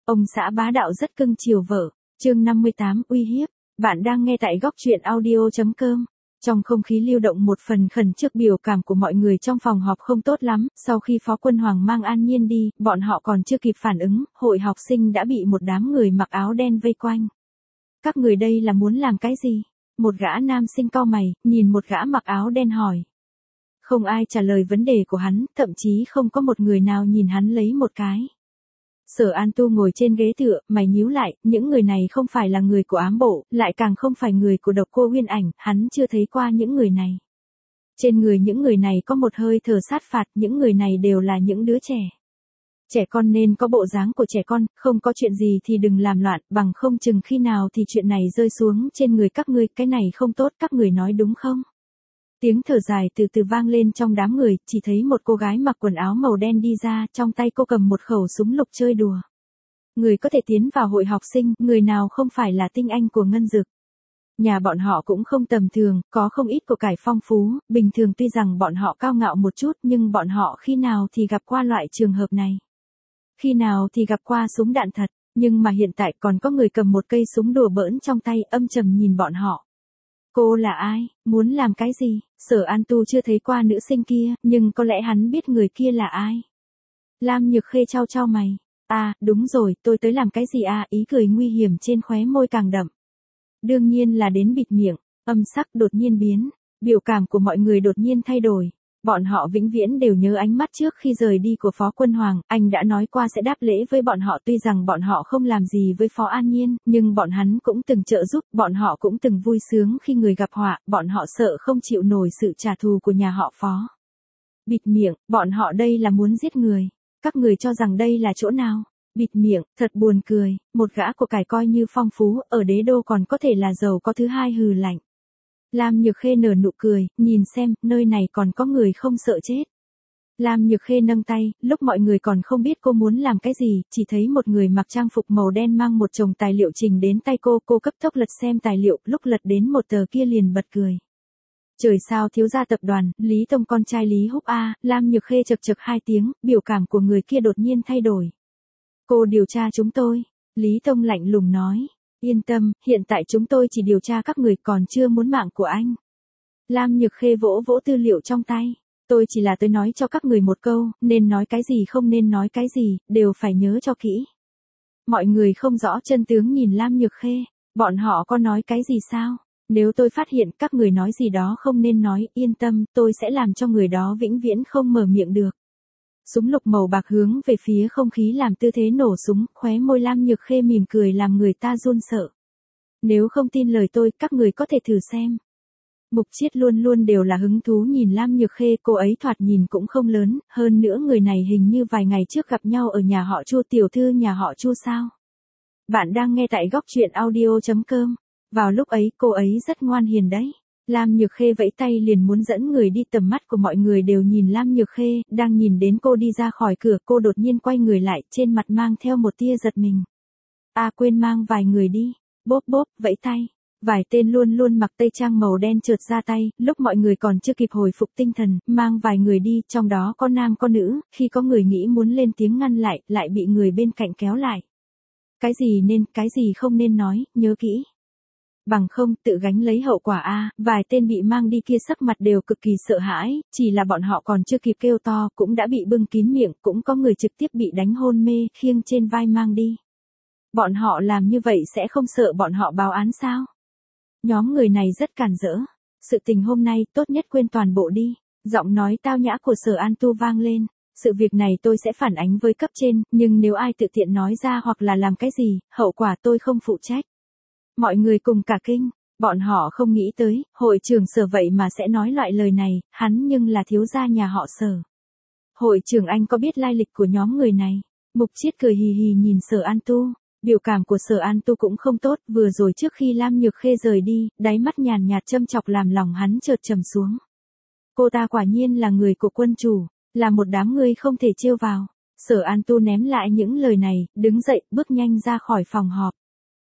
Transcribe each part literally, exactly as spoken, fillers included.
Ông xã bá đạo rất cưng chiều vợ. Chương năm mươi tám, uy hiếp. Bạn đang nghe tại góc truyện audio chấm com. Trong không khí lưu động một phần khẩn trước biểu cảm của mọi người trong phòng họp không tốt lắm, sau khi Phó Quân Hoàng mang An Nhiên đi, bọn họ còn chưa kịp phản ứng, hội học sinh đã bị một đám người mặc áo đen vây quanh. Các người đây là muốn làm cái gì? Một gã nam sinh cau mày, nhìn một gã mặc áo đen hỏi. Không ai trả lời vấn đề của hắn, thậm chí không có một người nào nhìn hắn lấy một cái. Sở An Tu ngồi trên ghế tựa, mày nhíu lại, những người này không phải là người của ám bộ, lại càng không phải người của Độc Cô Uyên Ảnh, hắn chưa thấy qua những người này. Trên người những người này có một hơi thở sát phạt, những người này đều là những đứa trẻ. Trẻ con nên có bộ dáng của trẻ con, không có chuyện gì thì đừng làm loạn, bằng không chừng khi nào thì chuyện này rơi xuống trên người các ngươi, cái này không tốt, các người nói đúng không? Tiếng thở dài từ từ vang lên trong đám người, chỉ thấy một cô gái mặc quần áo màu đen đi ra, trong tay cô cầm một khẩu súng lục chơi đùa. Người có thể tiến vào hội học sinh, người nào không phải là tinh anh của Ngân Dực. Nhà bọn họ cũng không tầm thường, có không ít của cải phong phú, bình thường tuy rằng bọn họ cao ngạo một chút nhưng bọn họ khi nào thì gặp qua loại trường hợp này. Khi nào thì gặp qua súng đạn thật, nhưng mà hiện tại còn có người cầm một cây súng đùa bỡn trong tay, âm trầm nhìn bọn họ. Cô là ai, muốn làm cái gì? Sở An Tu chưa thấy qua nữ sinh kia, nhưng có lẽ hắn biết người kia là ai. Lam Nhược Khê chau chau mày. À, đúng rồi, tôi tới làm cái gì à, ý cười nguy hiểm trên khóe môi càng đậm. Đương nhiên là đến bịt miệng, âm sắc đột nhiên biến, biểu cảm của mọi người đột nhiên thay đổi. Bọn họ vĩnh viễn đều nhớ ánh mắt trước khi rời đi của Phó Quân Hoàng, anh đã nói qua sẽ đáp lễ với bọn họ, tuy rằng bọn họ không làm gì với Phó An Nhiên, nhưng bọn hắn cũng từng trợ giúp, bọn họ cũng từng vui sướng khi người gặp họa, bọn họ sợ không chịu nổi sự trả thù của nhà họ Phó. Bịt miệng, bọn họ đây là muốn giết người. Các người cho rằng đây là chỗ nào? Bịt miệng, thật buồn cười, một gã của cải coi như phong phú, ở đế đô còn có thể là giàu có thứ hai, hừ lạnh. Lam Nhược Khê nở nụ cười, nhìn xem, nơi này còn có người không sợ chết. Lam Nhược Khê nâng tay, lúc mọi người còn không biết cô muốn làm cái gì, chỉ thấy một người mặc trang phục màu đen mang một chồng tài liệu trình đến tay cô, cô cấp tốc lật xem tài liệu, lúc lật đến một tờ kia liền bật cười. Trời sao thiếu gia tập đoàn, Lý Tông con trai Lý Húc A, Lam Nhược Khê chật chật hai tiếng, biểu cảm của người kia đột nhiên thay đổi. Cô điều tra chúng tôi, Lý Tông lạnh lùng nói. Yên tâm, hiện tại chúng tôi chỉ điều tra các người, còn chưa muốn mạng của anh. Lam Nhược Khê vỗ vỗ tư liệu trong tay. Tôi chỉ là tới nói cho các người một câu, nên nói cái gì không nên nói cái gì, đều phải nhớ cho kỹ. Mọi người không rõ chân tướng nhìn Lam Nhược Khê, bọn họ có nói cái gì sao? Nếu tôi phát hiện các người nói gì đó không nên nói, yên tâm, tôi sẽ làm cho người đó vĩnh viễn không mở miệng được. Súng lục màu bạc hướng về phía không khí làm tư thế nổ súng, khóe môi Lam Nhược Khê mỉm cười làm người ta run sợ. Nếu không tin lời tôi, các người có thể thử xem. Mục Chiết luôn luôn đều là hứng thú nhìn Lam Nhược Khê, cô ấy thoạt nhìn cũng không lớn, hơn nữa người này hình như vài ngày trước gặp nhau ở nhà họ Chu, tiểu thư nhà họ Chu sao? Bạn đang nghe tại góc truyện audio chấm com. Vào lúc ấy cô ấy rất ngoan hiền đấy. Lam Nhược Khê vẫy tay liền muốn dẫn người đi, tầm mắt của mọi người đều nhìn Lam Nhược Khê, đang nhìn đến cô đi ra khỏi cửa, cô đột nhiên quay người lại, trên mặt mang theo một tia giật mình. À quên mang vài người đi, bốp bốp, vẫy tay. Vài tên luôn luôn mặc tây trang màu đen trượt ra tay, lúc mọi người còn chưa kịp hồi phục tinh thần, mang vài người đi, trong đó có nam có nữ, khi có người nghĩ muốn lên tiếng ngăn lại, lại bị người bên cạnh kéo lại. Cái gì nên, cái gì không nên nói, nhớ kỹ. Bằng không, tự gánh lấy hậu quả a. Vài tên bị mang đi kia sắc mặt đều cực kỳ sợ hãi, chỉ là bọn họ còn chưa kịp kêu to, cũng đã bị bưng kín miệng, cũng có người trực tiếp bị đánh hôn mê, khiêng trên vai mang đi. Bọn họ làm như vậy sẽ không sợ bọn họ báo án sao? Nhóm người này rất cản rỡ. Sự tình hôm nay, tốt nhất quên toàn bộ đi. Giọng nói tao nhã của Sở An Tu vang lên. Sự việc này tôi sẽ phản ánh với cấp trên, nhưng nếu ai tự tiện nói ra hoặc là làm cái gì, hậu quả tôi không phụ trách. Mọi người cùng cả kinh, bọn họ không nghĩ tới, hội trưởng Sở vậy mà sẽ nói loại lời này, hắn nhưng là thiếu gia nhà họ Sở. Hội trưởng anh có biết lai lịch của nhóm người này? Mục Chiết cười hì hì nhìn Sở An Tu, biểu cảm của Sở An Tu cũng không tốt, vừa rồi trước khi Lam Nhược Khê rời đi, đáy mắt nhàn nhạt châm chọc làm lòng hắn chợt trầm xuống. Cô ta quả nhiên là người của quân chủ, là một đám người không thể trêu vào. Sở An Tu ném lại những lời này, đứng dậy, bước nhanh ra khỏi phòng họp.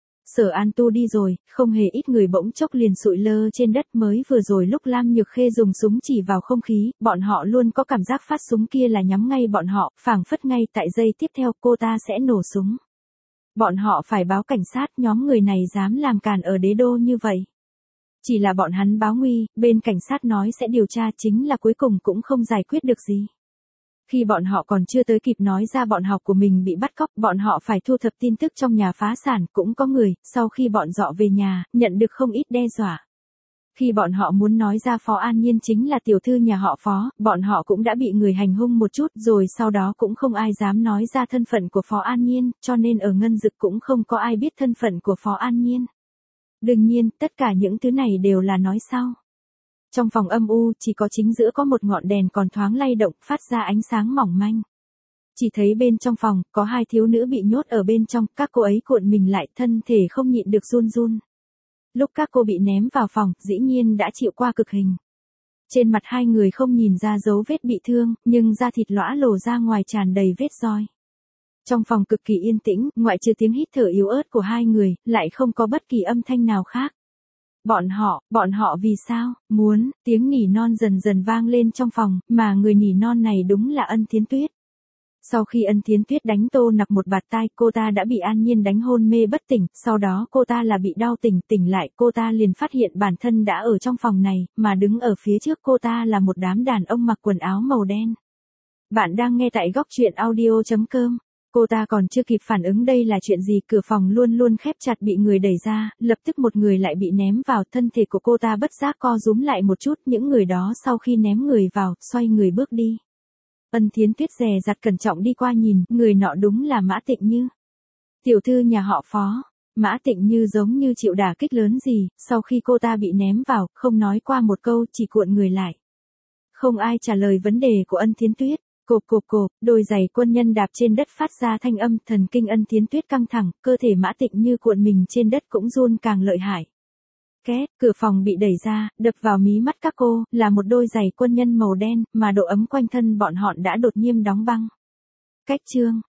Sở An Tu đi rồi, không hề ít người bỗng chốc liền sụi lơ trên đất, mới vừa rồi lúc Lam Nhược Khê dùng súng chỉ vào không khí, bọn họ luôn có cảm giác phát súng kia là nhắm ngay bọn họ, phảng phất ngay tại giây tiếp theo cô ta sẽ nổ súng. Bọn họ phải báo cảnh sát, nhóm người này dám làm càn ở đế đô như vậy. Chỉ là bọn hắn báo nguy, bên cảnh sát nói sẽ điều tra, chính là cuối cùng cũng không giải quyết được gì. Khi bọn họ còn chưa tới kịp nói ra bọn học của mình bị bắt cóc, bọn họ phải thu thập tin tức trong nhà phá sản, cũng có người, sau khi bọn dọ về nhà, nhận được không ít đe dọa. Khi bọn họ muốn nói ra Phó An Nhiên chính là tiểu thư nhà họ Phó, bọn họ cũng đã bị người hành hung một chút, rồi sau đó cũng không ai dám nói ra thân phận của Phó An Nhiên, cho nên ở Ngân Dực cũng không có ai biết thân phận của Phó An Nhiên. Đương nhiên, tất cả những thứ này đều là nói sau. Trong phòng âm u, chỉ có chính giữa có một ngọn đèn còn thoáng lay động, phát ra ánh sáng mỏng manh. Chỉ thấy bên trong phòng, có hai thiếu nữ bị nhốt ở bên trong, các cô ấy cuộn mình lại, thân thể không nhịn được run run. Lúc các cô bị ném vào phòng, dĩ nhiên đã chịu qua cực hình. Trên mặt hai người không nhìn ra dấu vết bị thương, nhưng da thịt lõa lồ ra ngoài tràn đầy vết roi. Trong phòng cực kỳ yên tĩnh, ngoại trừ tiếng hít thở yếu ớt của hai người, lại không có bất kỳ âm thanh nào khác. Bọn họ, bọn họ vì sao, muốn, tiếng nỉ non dần dần vang lên trong phòng, mà người nỉ non này đúng là Ân Thiến Tuyết. Sau khi Ân Thiến Tuyết đánh Tô Nặc một bạt tai, cô ta đã bị An Nhiên đánh hôn mê bất tỉnh, sau đó cô ta là bị đau tỉnh, tỉnh lại cô ta liền phát hiện bản thân đã ở trong phòng này, mà đứng ở phía trước cô ta là một đám đàn ông mặc quần áo màu đen. Bạn đang nghe tại góc truyện audio chấm com. Cô ta còn chưa kịp phản ứng đây là chuyện gì, cửa phòng luôn luôn khép chặt bị người đẩy ra, lập tức một người lại bị ném vào, thân thể của cô ta bất giác co rúm lại một chút, những người đó sau khi ném người vào, xoay người bước đi. Ân Thiến Tuyết dè dặt cẩn trọng đi qua nhìn, người nọ đúng là Mã Tịnh Như. Tiểu thư nhà họ Phó. Mã Tịnh Như giống như chịu đả kích lớn gì, sau khi cô ta bị ném vào, không nói qua một câu, chỉ cuộn người lại. Không ai trả lời vấn đề của Ân Thiến Tuyết. Cộp cộp cộp, đôi giày quân nhân đạp trên đất phát ra thanh âm, thần kinh Ân Thiến Tuyết căng thẳng, cơ thể Mã Tịnh Như cuộn mình trên đất cũng run càng lợi hại. Két, cửa phòng bị đẩy ra, đập vào mí mắt các cô, là một đôi giày quân nhân màu đen, mà độ ấm quanh thân bọn họ đã đột nhiên đóng băng. Cách chương,